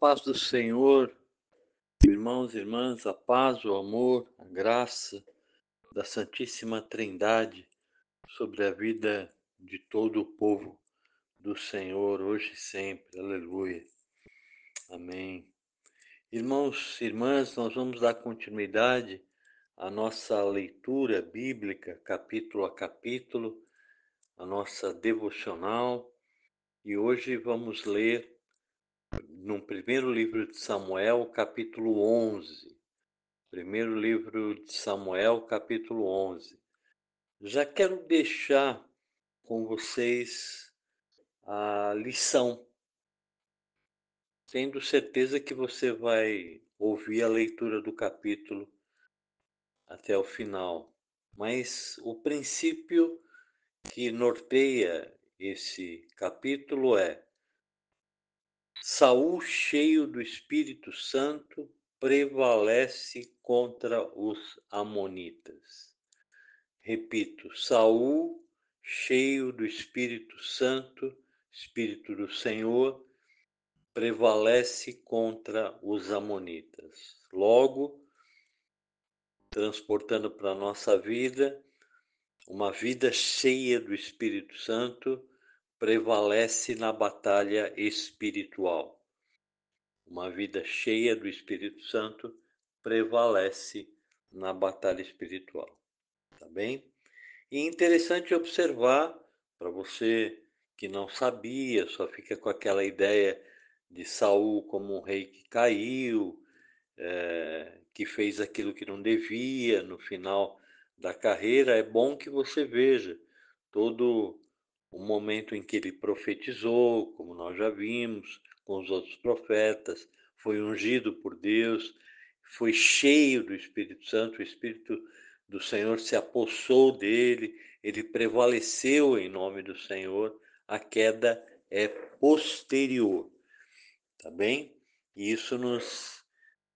paz do Senhor, irmãos e irmãs, a paz, o amor, a graça da Santíssima Trindade sobre a vida de todo o povo do Senhor, hoje e sempre. Aleluia. Amém. Irmãos e irmãs, nós vamos dar continuidade à nossa leitura bíblica, capítulo a capítulo, a nossa devocional, e hoje vamos ler no primeiro livro de Samuel, capítulo 11. Primeiro livro de Samuel, capítulo 11. Já quero deixar com vocês a lição, tendo certeza que você vai ouvir a leitura do capítulo até o final. Mas o princípio que norteia esse capítulo é: Saul, cheio do Espírito Santo, prevalece contra os amonitas. Repito, Saul, cheio do Espírito Santo, Espírito do Senhor, prevalece contra os amonitas. Logo, transportando para a nossa vida, uma vida cheia do Espírito Santo prevalece na batalha espiritual. Uma vida cheia do Espírito Santo prevalece na batalha espiritual. Tá bem? E é interessante observar, para você que não sabia, só fica com aquela ideia de Saul como um rei que caiu, que fez aquilo que não devia no final da carreira. É bom que você veja todo o momento em que ele profetizou, como nós já vimos, com os outros profetas, foi ungido por Deus, foi cheio do Espírito Santo, o Espírito do Senhor se apossou dele, ele prevaleceu em nome do Senhor. A queda é posterior, tá bem? E isso nos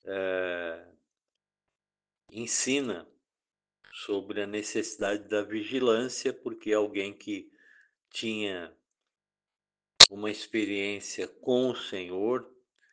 ensina sobre a necessidade da vigilância, porque alguém que tinha uma experiência com o Senhor,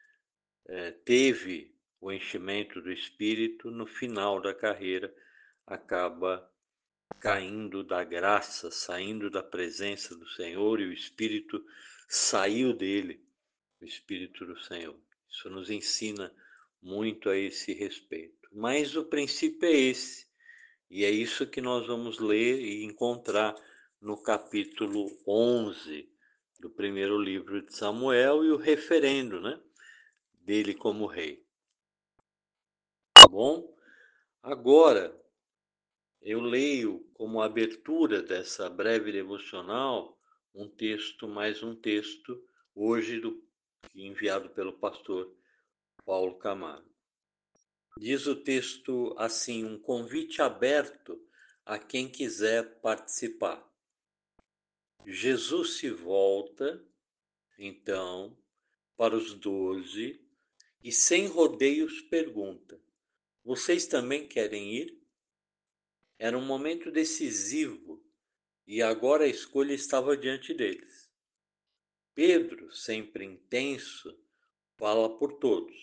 teve o enchimento do Espírito, no final da carreira acaba caindo da graça, saindo da presença do Senhor, e o Espírito saiu dele, o Espírito do Senhor. Isso nos ensina muito a esse respeito. Mas o princípio é esse, e é isso que nós vamos ler e encontrar no capítulo 11 do primeiro livro de Samuel, e o referendo, dele como rei. Tá bom? Agora, eu leio como abertura dessa breve devocional mais um texto, hoje enviado pelo pastor Paulo Camargo. Diz o texto assim: um convite aberto a quem quiser participar. Jesus se volta, então, para os 12 e, sem rodeios, pergunta: vocês também querem ir? Era um momento decisivo e agora a escolha estava diante deles. Pedro, sempre intenso, fala por todos: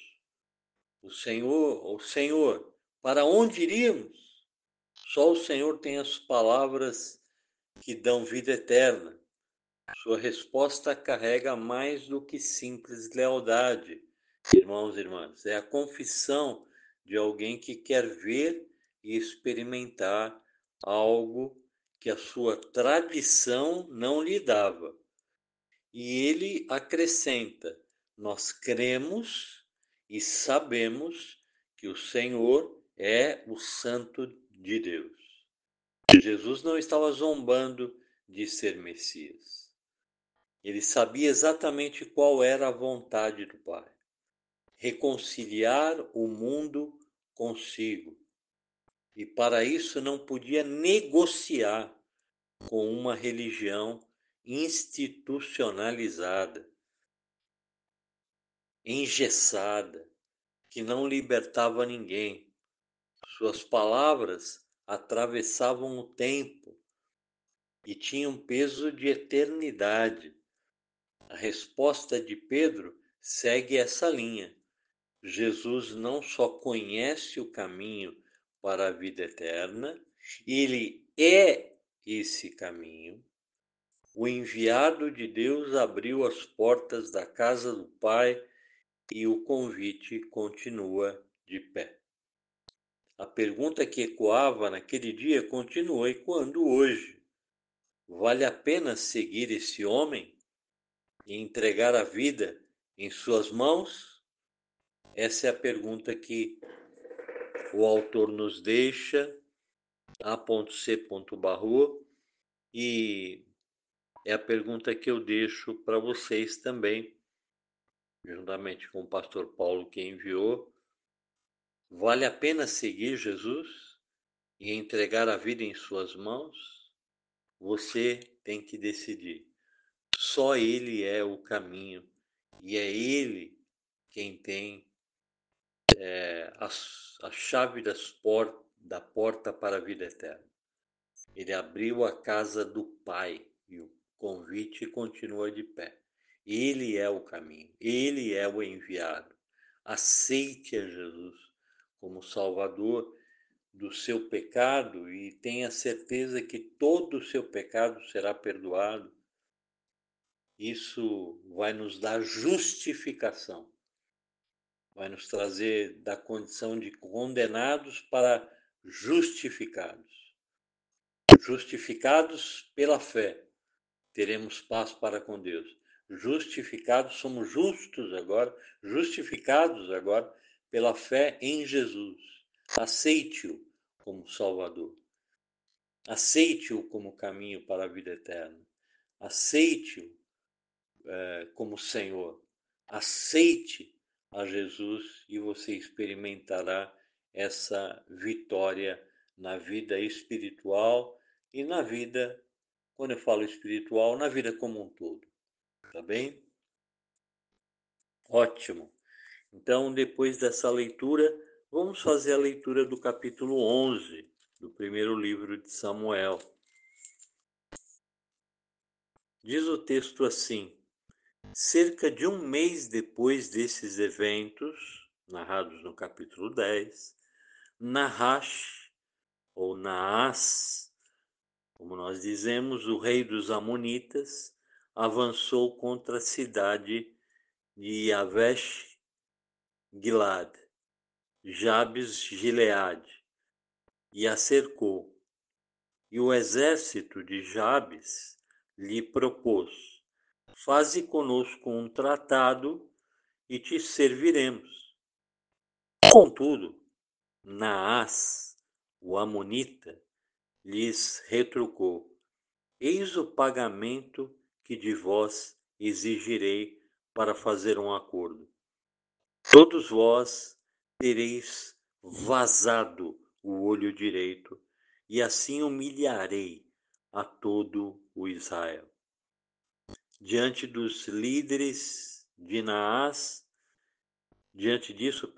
o Senhor, para onde iríamos? Só o Senhor tem as palavras que dão vida eterna. Sua resposta carrega mais do que simples lealdade, irmãos e irmãs. É a confissão de alguém que quer ver e experimentar algo que a sua tradição não lhe dava. E ele acrescenta: nós cremos e sabemos que o Senhor é o Santo de Deus. Jesus não estava zombando de ser Messias. Ele sabia exatamente qual era a vontade do Pai: reconciliar o mundo consigo. E para isso não podia negociar com uma religião institucionalizada, engessada, que não libertava ninguém. Suas palavras atravessavam o tempo e tinham peso de eternidade. A resposta de Pedro segue essa linha. Jesus não só conhece o caminho para a vida eterna, ele é esse caminho. O enviado de Deus abriu as portas da casa do Pai e o convite continua de pé. A pergunta que ecoava naquele dia continua ecoando hoje. Vale a pena seguir esse homem e entregar a vida em suas mãos? Essa é a pergunta que o autor nos deixa, A.C. Barrow, e é a pergunta que eu deixo para vocês também, juntamente com o pastor Paulo que enviou. Vale a pena seguir Jesus e entregar a vida em suas mãos? Você tem que decidir. Só Ele é o caminho e é Ele quem tem a chave da porta para a vida eterna. Ele abriu a casa do Pai e o convite continua de pé. Ele é o caminho, ele é o enviado. Aceite a Jesus como Salvador do seu pecado e tenha certeza que todo o seu pecado será perdoado. Isso vai nos dar justificação, vai nos trazer da condição de condenados para justificados. Justificados pela fé, teremos paz para com Deus. Justificados, somos justos agora, justificados agora pela fé em Jesus. Aceite-o como Salvador. Aceite-o como caminho para a vida eterna. Aceite-o como Senhor. Aceite a Jesus e você experimentará essa vitória na vida espiritual e na vida, quando eu falo espiritual, na vida como um todo. Tá bem? Ótimo. Então, depois dessa leitura, vamos fazer a leitura do capítulo 11 do primeiro livro de Samuel. Diz o texto assim: cerca de um mês depois desses eventos, narrados no capítulo 10, Nahash, ou Naás, como nós dizemos, o rei dos Amonitas, avançou contra a cidade de Yavesh Gilad, Jabes Gileade, e a cercou. E o exército de Jabes lhe propôs: faze conosco um tratado e te serviremos. Contudo, Naás, o amonita, lhes retrucou: eis o pagamento que de vós exigirei para fazer um acordo. Todos vós tereis vazado o olho direito, e assim humilharei a todo o Israel. Diante dos líderes de Naás, diante disso,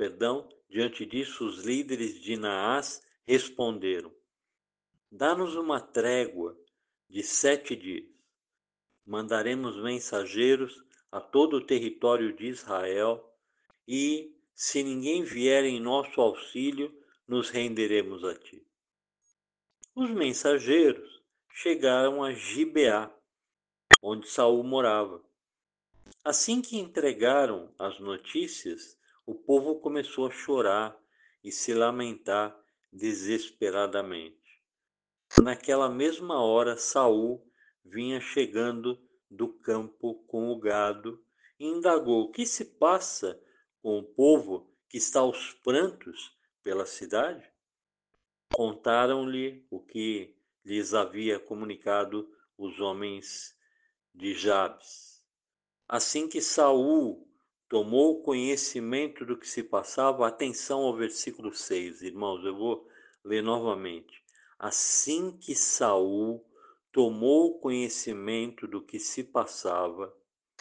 os líderes de Naás responderam: dá-nos uma trégua de 7 dias. Mandaremos mensageiros a todo o território de Israel e, se ninguém vier em nosso auxílio, nos renderemos a ti. Os mensageiros chegaram a Gibeá, onde Saul morava. Assim que entregaram as notícias, o povo começou a chorar e se lamentar desesperadamente. Naquela mesma hora, Saul vinha chegando do campo com o gado e indagou: o que se passa com o povo que está aos prantos pela cidade? Contaram-lhe o que lhes havia comunicado os homens de Jabes. Assim que Saul tomou conhecimento do que se passava, atenção ao versículo 6, irmãos, eu vou ler novamente. Assim que Saul tomou conhecimento do que se passava,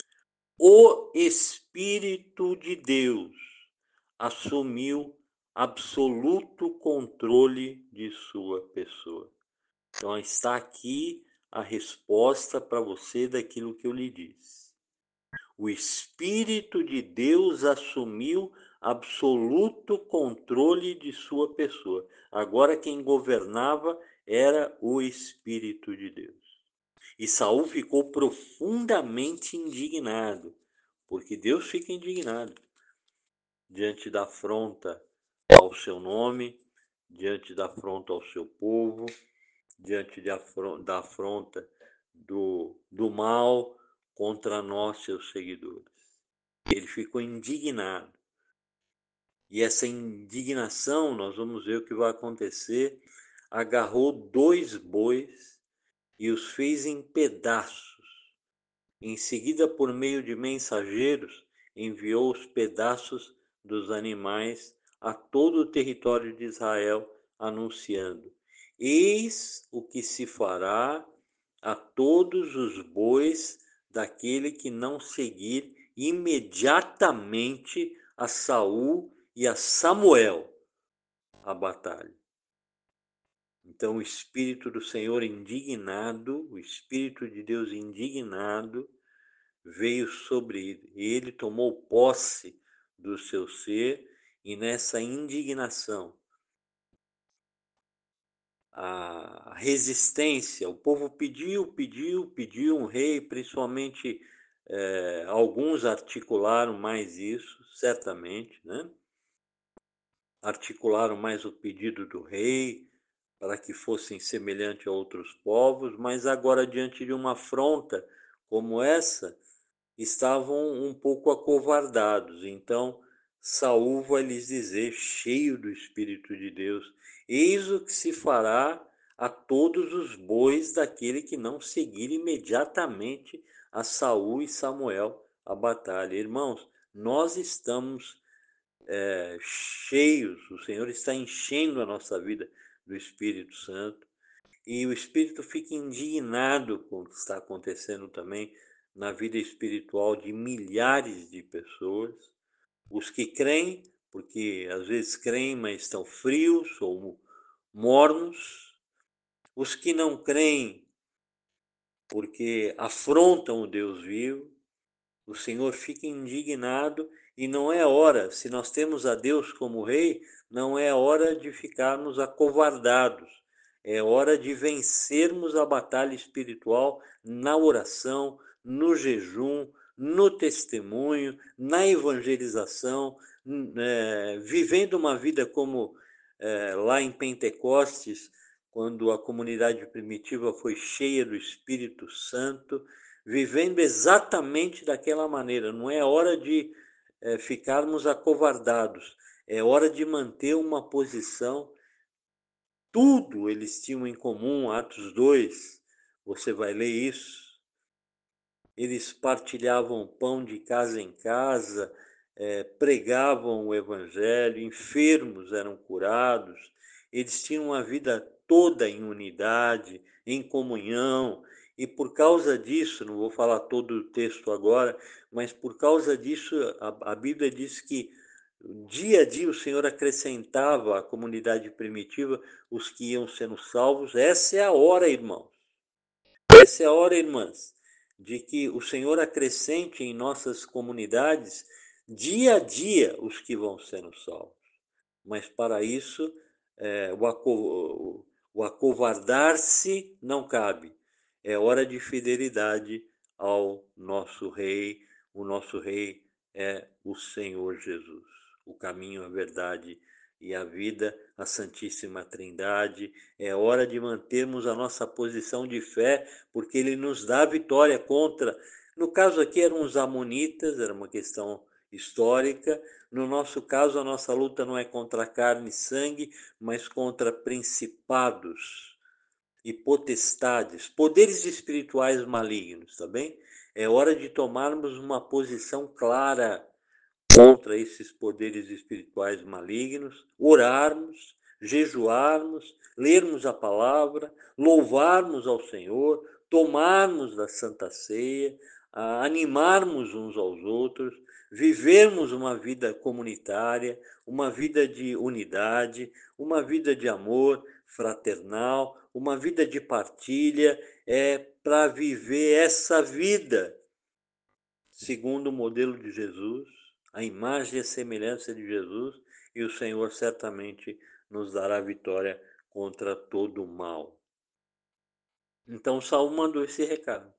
o Espírito de Deus assumiu absoluto controle de sua pessoa. Então está aqui a resposta para você daquilo que eu lhe disse. O Espírito de Deus assumiu absoluto controle de sua pessoa. Agora quem governava era o Espírito de Deus. E Saul ficou profundamente indignado, porque Deus fica indignado diante da afronta ao seu nome, diante da afronta ao seu povo, diante da afronta do mal contra nós, seus seguidores. Ele ficou indignado. E essa indignação, nós vamos ver o que vai acontecer, agarrou 2 bois e os fez em pedaços. Em seguida, por meio de mensageiros, enviou os pedaços dos animais a todo o território de Israel, anunciando: eis o que se fará a todos os bois daquele que não seguir imediatamente a Saul e a Samuel a batalha. Então o Espírito do Senhor indignado, o Espírito de Deus indignado, veio sobre ele. E ele tomou posse do seu ser, e nessa indignação, a resistência, o povo pediu um rei, principalmente alguns articularam mais isso, certamente, né? Articularam mais o pedido do rei, para que fossem semelhantes a outros povos, mas agora, diante de uma afronta como essa, estavam um pouco acovardados. Então, Saul vai lhes dizer, cheio do Espírito de Deus: eis o que se fará a todos os bois daquele que não seguir imediatamente a Saul e Samuel a batalha. Irmãos, nós estamos cheios, o Senhor está enchendo a nossa vida do Espírito Santo, e o Espírito fica indignado com o que está acontecendo também na vida espiritual de milhares de pessoas. Os que creem, porque às vezes creem, mas estão frios ou mornos. Os que não creem, porque afrontam o Deus vivo. O Senhor fica indignado, e não é hora, se nós temos a Deus como Rei, não é hora de ficarmos acovardados. É hora de vencermos a batalha espiritual na oração, no jejum, no testemunho, na evangelização, vivendo uma vida como lá em Pentecostes, quando a comunidade primitiva foi cheia do Espírito Santo, vivendo exatamente daquela maneira. Não é hora de ficarmos acovardados, é hora de manter uma posição. Tudo eles tinham em comum, Atos 2, você vai ler isso. Eles partilhavam pão de casa em casa, pregavam o evangelho, enfermos eram curados, eles tinham uma vida toda em unidade, em comunhão, e por causa disso, não vou falar todo o texto agora, mas por causa disso a Bíblia diz que dia a dia o Senhor acrescentava à comunidade primitiva os que iam sendo salvos. Essa é a hora, irmãos. Essa é a hora, irmãs, de que o Senhor acrescente em nossas comunidades dia a dia os que vão sendo salvos. Mas para isso, o acovardar-se não cabe. É hora de fidelidade ao nosso Rei. O nosso Rei é o Senhor Jesus. O caminho, a verdade e a vida, a Santíssima Trindade. É hora de mantermos a nossa posição de fé, porque Ele nos dá vitória contra. No caso aqui eram os amonitas, era uma questão histórica. No nosso caso, a nossa luta não é contra carne e sangue, mas contra principados e potestades, poderes espirituais malignos, tá bem? É hora de tomarmos uma posição clara contra esses poderes espirituais malignos, orarmos, jejuarmos, lermos a palavra, louvarmos ao Senhor, tomarmos da Santa Ceia, animarmos uns aos outros, vivermos uma vida comunitária, uma vida de unidade, uma vida de amor fraternal, uma vida de partilha, para viver essa vida segundo o modelo de Jesus, a imagem e a semelhança de Jesus, e o Senhor certamente nos dará vitória contra todo o mal. Então Saul mandou esse recado.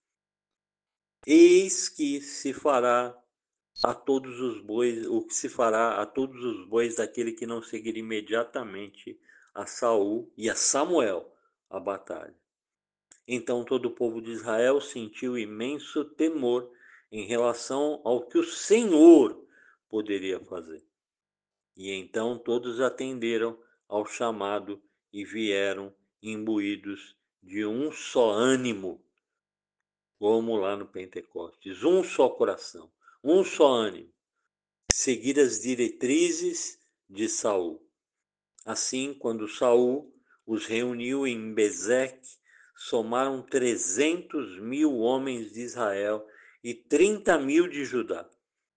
Eis que se fará a todos os bois, o que se fará a todos os bois daquele que não seguir imediatamente a Saul e a Samuel a batalha. Então todo o povo de Israel sentiu imenso temor em relação ao que o Senhor poderia fazer. E então todos atenderam ao chamado e vieram imbuídos de um só ânimo, como lá no Pentecostes, um só coração, um só ânimo, seguir as diretrizes de Saul. Assim, quando Saul os reuniu em Bezeque, somaram 300.000 homens de Israel e 30.000 de Judá.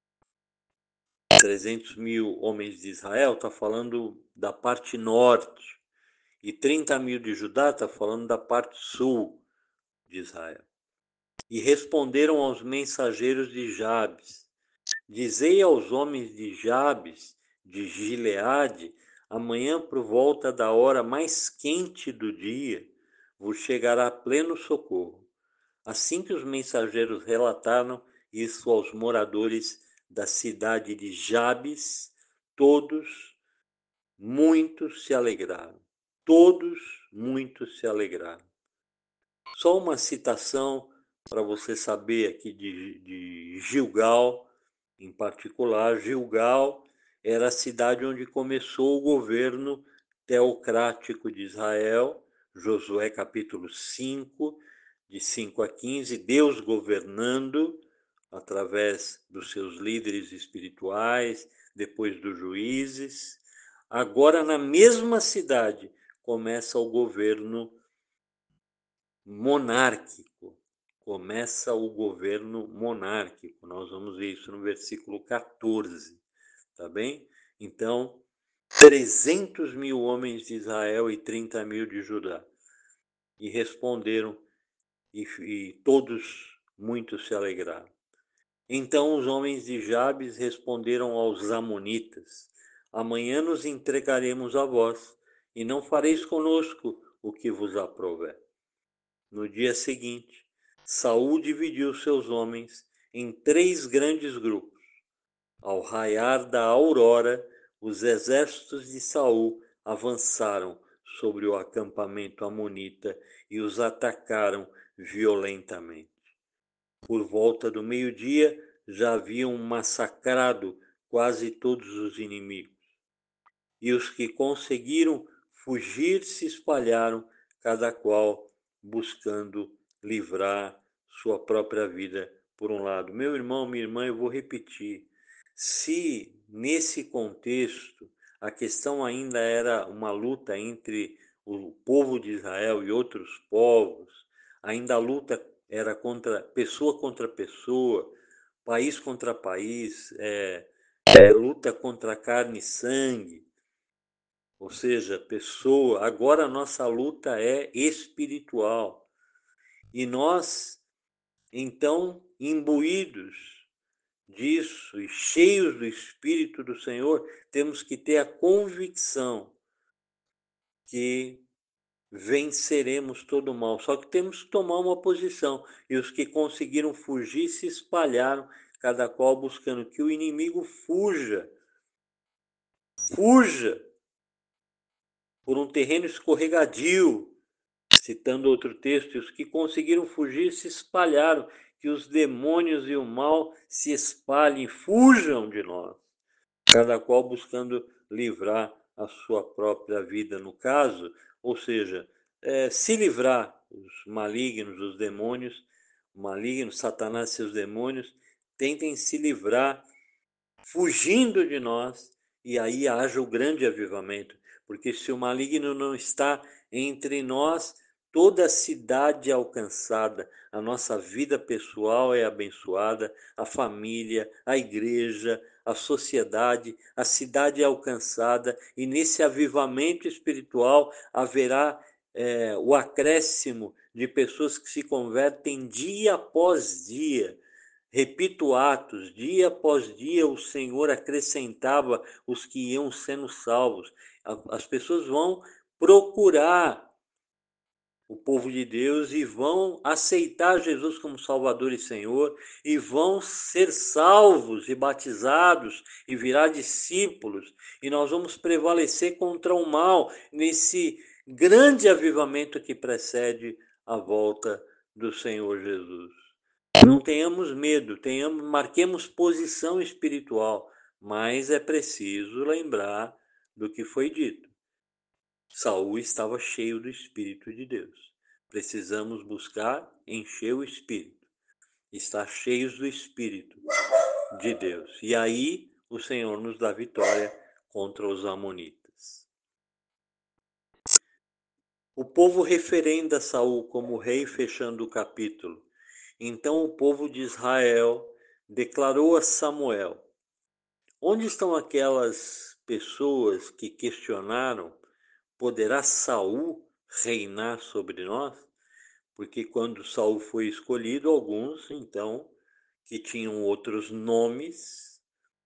300.000 homens de Israel está falando da parte norte, e 30.000 de Judá está falando da parte sul de Israel. E responderam aos mensageiros de Jabes: dizei aos homens de Jabes, de Gileade, amanhã por volta da hora mais quente do dia, vos chegará pleno socorro. Assim que os mensageiros relataram isso aos moradores da cidade de Jabes, todos muito se alegraram. Todos muito se alegraram. Só uma citação para você saber aqui de Gilgal, em particular. Gilgal era a cidade onde começou o governo teocrático de Israel, Josué capítulo 5, de 5 a 15, Deus governando através dos seus líderes espirituais, depois dos juízes. Agora, na mesma cidade, começa o governo monárquico. Começa o governo monárquico. Nós vamos ver isso no versículo 14, tá bem? Então, 300.000 homens de Israel e 30.000 de Judá. E responderam, e todos muito se alegraram. Então os homens de Jabes responderam aos amonitas: amanhã nos entregaremos a vós, e não fareis conosco o que vos aprouver. No dia seguinte, Saul dividiu seus homens em 3 grandes grupos. Ao raiar da aurora, os exércitos de Saul avançaram sobre o acampamento amonita e os atacaram violentamente. Por volta do meio-dia, já haviam massacrado quase todos os inimigos. E os que conseguiram fugir se espalharam, cada qual buscando livrar sua própria vida por um lado. Meu irmão, minha irmã, eu vou repetir. Se nesse contexto a questão ainda era uma luta entre o povo de Israel e outros povos, ainda a luta era contra pessoa, país contra país, luta contra carne e sangue, ou seja, pessoa. Agora a nossa luta é espiritual. E nós, então, imbuídos disso e cheios do Espírito do Senhor, temos que ter a convicção que venceremos todo o mal. Só que temos que tomar uma posição. E os que conseguiram fugir se espalharam, cada qual buscando que o inimigo fuja. Fuja por um terreno escorregadio. Citando outro texto, e os que conseguiram fugir se espalharam. Que os demônios e o mal se espalhem, fujam de nós. Cada qual buscando livrar a sua própria vida, no caso, ou seja, se livrar, os malignos, os demônios, malignos, Satanás e seus demônios, tentem se livrar, fugindo de nós, e aí haja o grande avivamento, porque se o maligno não está entre nós, toda a cidade é alcançada, a nossa vida pessoal é abençoada, a família, a igreja, a sociedade, a cidade é alcançada, e nesse avivamento espiritual haverá o acréscimo de pessoas que se convertem dia após dia. Repito, Atos, dia após dia o Senhor acrescentava os que iam sendo salvos. As pessoas vão procurar o povo de Deus e vão aceitar Jesus como Salvador e Senhor e vão ser salvos e batizados e virar discípulos, e nós vamos prevalecer contra o mal nesse grande avivamento que precede a volta do Senhor Jesus. Não tenhamos medo, marquemos posição espiritual, mas é preciso lembrar do que foi dito. Saul estava cheio do Espírito de Deus. Precisamos buscar encher o Espírito, estar cheios do Espírito de Deus. E aí o Senhor nos dá vitória contra os amonitas. O povo referenda Saul como rei, fechando o capítulo. Então o povo de Israel declarou a Samuel: onde estão aquelas pessoas que questionaram: poderá Saul reinar sobre nós? Porque quando Saul foi escolhido, alguns, então, que tinham outros nomes,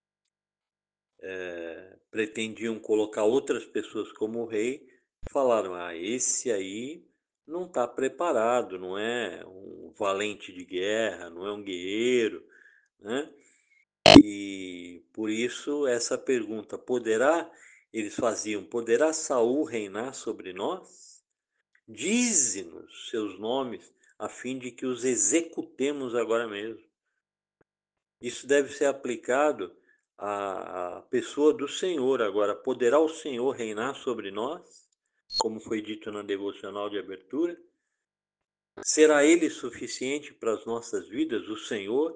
pretendiam colocar outras pessoas como rei, falaram: esse aí não está preparado, não é um valente de guerra, não é um guerreiro, né? E por isso essa pergunta, eles faziam, poderá Saul reinar sobre nós? Dize-nos seus nomes, a fim de que os executemos agora mesmo. Isso deve ser aplicado à pessoa do Senhor agora. Poderá o Senhor reinar sobre nós? Como foi dito na devocional de abertura? Será Ele suficiente para as nossas vidas, o Senhor?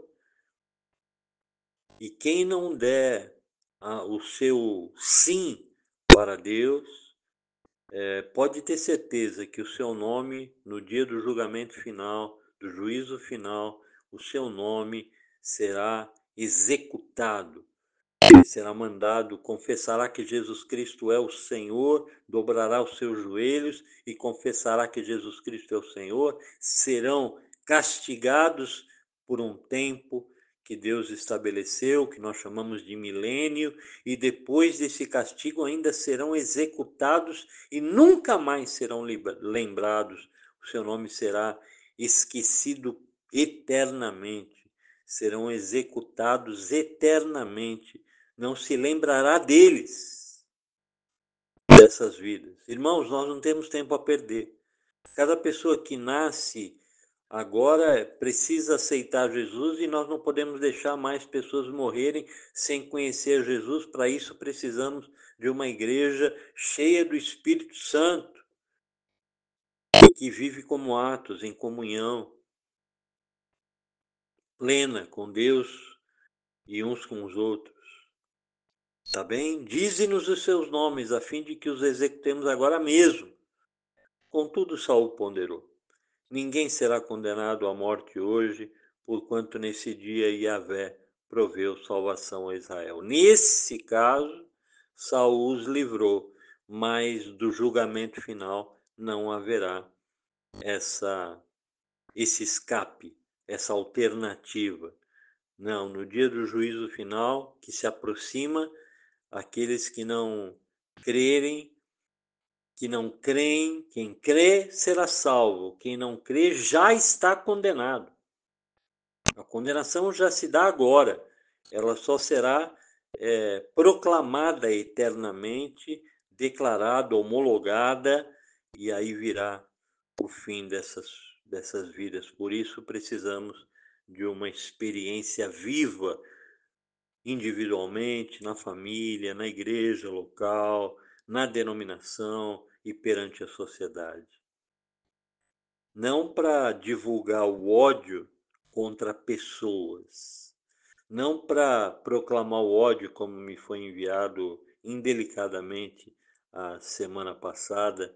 E quem não der o seu sim para Deus, pode ter certeza que o seu nome, no dia do julgamento final, do juízo final, o seu nome será executado. Ele será mandado, confessará que Jesus Cristo é o Senhor, dobrará os seus joelhos e confessará que Jesus Cristo é o Senhor. Serão castigados por um tempo que Deus estabeleceu, que nós chamamos de milênio, e depois desse castigo ainda serão executados e nunca mais serão lembrados. O seu nome será esquecido eternamente. Serão executados eternamente. Não se lembrará deles, dessas vidas. Irmãos, nós não temos tempo a perder. Cada pessoa que nasce agora precisa aceitar Jesus e nós não podemos deixar mais pessoas morrerem sem conhecer Jesus. Para isso precisamos de uma igreja cheia do Espírito Santo, que vive como Atos, em comunhão plena com Deus e uns com os outros. Tá bem? Dize-nos os seus nomes, a fim de que os executemos agora mesmo. Contudo, Saul ponderou: ninguém será condenado à morte hoje, porquanto nesse dia Yahvé proveu salvação a Israel. Nesse caso, Saul os livrou, mas do julgamento final não haverá esse escape, essa alternativa. Não, no dia do juízo final, que se aproxima, aqueles que não crerem, que não creem, quem crê será salvo, quem não crê já está condenado. A condenação já se dá agora, ela só será proclamada eternamente, declarada, homologada, e aí virá o fim dessas vidas. Por isso precisamos de uma experiência viva, individualmente, na família, na igreja local, na denominação e perante a sociedade. Não para divulgar o ódio contra pessoas, não para proclamar o ódio, como me foi enviado indelicadamente a semana passada,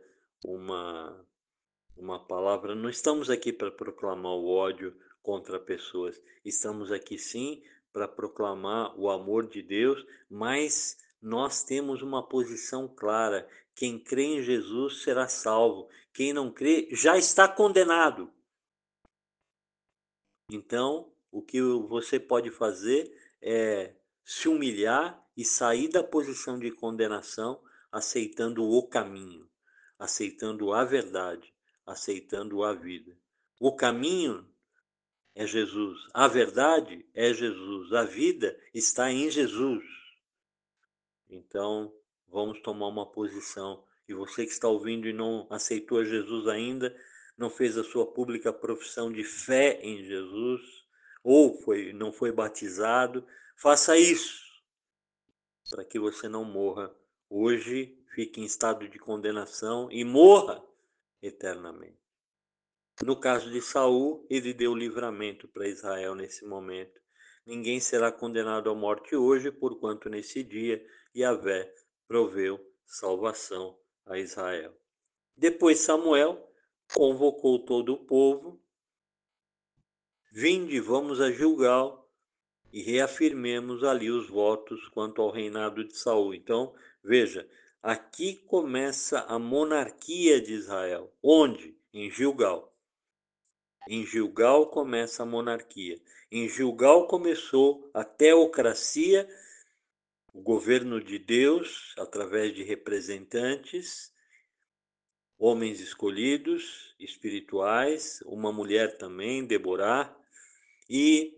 uma palavra. Não estamos aqui para proclamar o ódio contra pessoas, estamos aqui sim para proclamar o amor de Deus, mas nós temos uma posição clara: quem crê em Jesus será salvo, quem não crê já está condenado. Então, O que você pode fazer é se humilhar e sair da posição de condenação, aceitando o caminho, aceitando a verdade, aceitando a vida. O caminho é Jesus, a verdade é Jesus, a vida está em Jesus. Então, vamos tomar uma posição. E você que está ouvindo e não aceitou Jesus ainda, não fez a sua pública profissão de fé em Jesus, ou não foi batizado, faça isso, para que você não morra hoje, fique em estado de condenação e morra eternamente. No caso de Saul, ele deu livramento para Israel nesse momento. Ninguém será condenado à morte hoje, porquanto nesse dia Yahvé proveu salvação a Israel. Depois Samuel convocou todo o povo. Vinde, vamos a Gilgal e reafirmemos ali os votos quanto ao reinado de Saul. Então, veja, aqui começa a monarquia de Israel. Onde? Em Gilgal. Em Gilgal começa a monarquia. Em Gilgal começou a teocracia, o governo de Deus, através de representantes, homens escolhidos, espirituais, uma mulher também, Deborah, e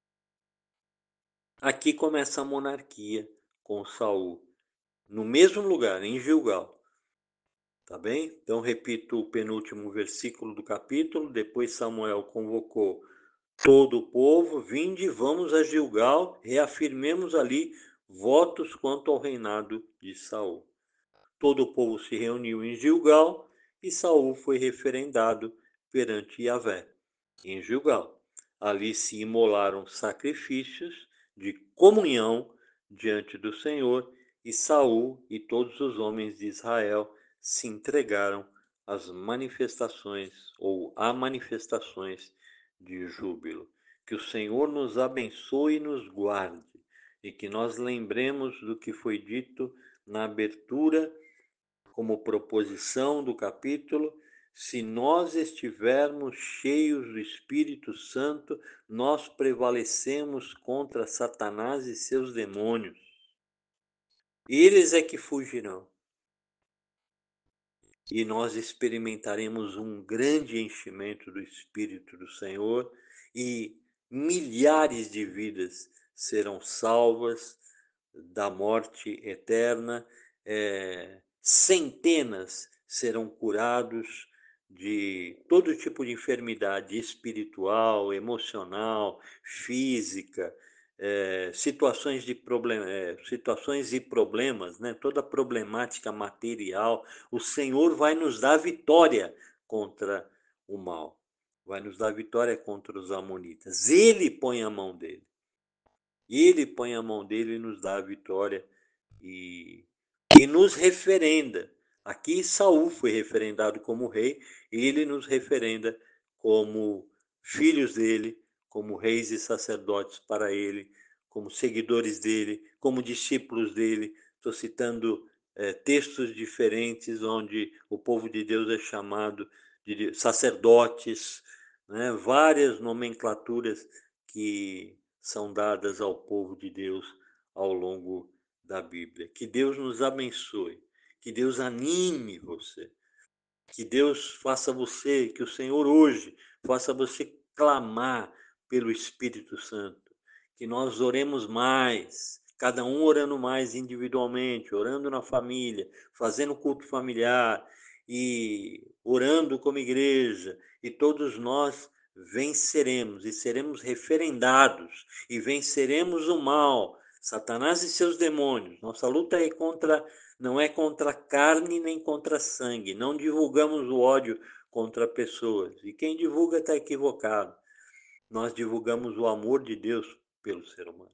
aqui começa a monarquia com Saul, no mesmo lugar, em Gilgal. Tá bem? Então repito o penúltimo versículo do capítulo. Depois Samuel convocou todo o povo, vinde, vamos a Gilgal, reafirmemos ali votos quanto ao reinado de Saul. Todo o povo se reuniu em Gilgal e Saul foi referendado perante Yahvé em Gilgal. Ali se imolaram sacrifícios de comunhão diante do Senhor, e Saul e todos os homens de Israel se entregaram às manifestações ou a manifestações de júbilo. Que o Senhor nos abençoe e nos guarde, e que nós lembremos do que foi dito na abertura como proposição do capítulo: se nós estivermos cheios do Espírito Santo, nós prevalecemos contra Satanás e seus demônios. Eles é que fugirão. E nós experimentaremos um grande enchimento do Espírito do Senhor e milhares de vidas serão salvas da morte eterna, centenas serão curados de todo tipo de enfermidade espiritual, emocional, física, situações situações e problemas, né? Toda problemática material, o Senhor vai nos dar vitória contra o mal, vai nos dar vitória contra os amonitas. Ele põe a mão dele. Ele põe a mão dele e nos dá a vitória e nos referenda. Aqui Saul foi referendado como rei, e ele nos referenda como filhos dele, como reis e sacerdotes para ele, como seguidores dele, como discípulos dele. Estou citando textos diferentes onde o povo de Deus é chamado de sacerdotes, né? Várias nomenclaturas que são dadas ao povo de Deus ao longo da Bíblia. Que Deus nos abençoe, que Deus anime você, que Deus faça você, que o Senhor hoje faça você clamar pelo Espírito Santo, que nós oremos mais, cada um orando mais individualmente, orando na família, fazendo culto familiar e orando como igreja, e todos nós venceremos e seremos referendados e venceremos o mal, Satanás e seus demônios. Nossa luta não é contra carne nem contra sangue. Não divulgamos o ódio contra pessoas. E quem divulga está equivocado. Nós divulgamos o amor de Deus pelo ser humano.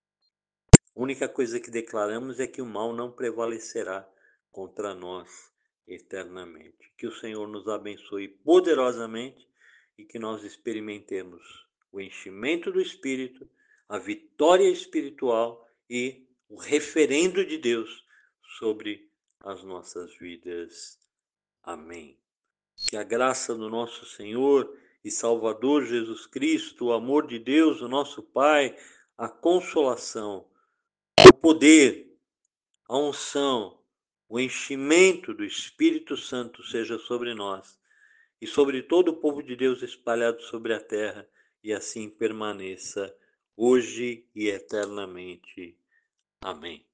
A única coisa que declaramos é que o mal não prevalecerá contra nós eternamente. Que o Senhor nos abençoe poderosamente e que nós experimentemos o enchimento do Espírito, a vitória espiritual e o referendo de Deus sobre as nossas vidas. Amém. Que a graça do nosso Senhor e Salvador Jesus Cristo, o amor de Deus, o nosso Pai, a consolação, o poder, a unção, o enchimento do Espírito Santo seja sobre nós e sobre todo o povo de Deus espalhado sobre a terra, e assim permaneça hoje e eternamente. Amém.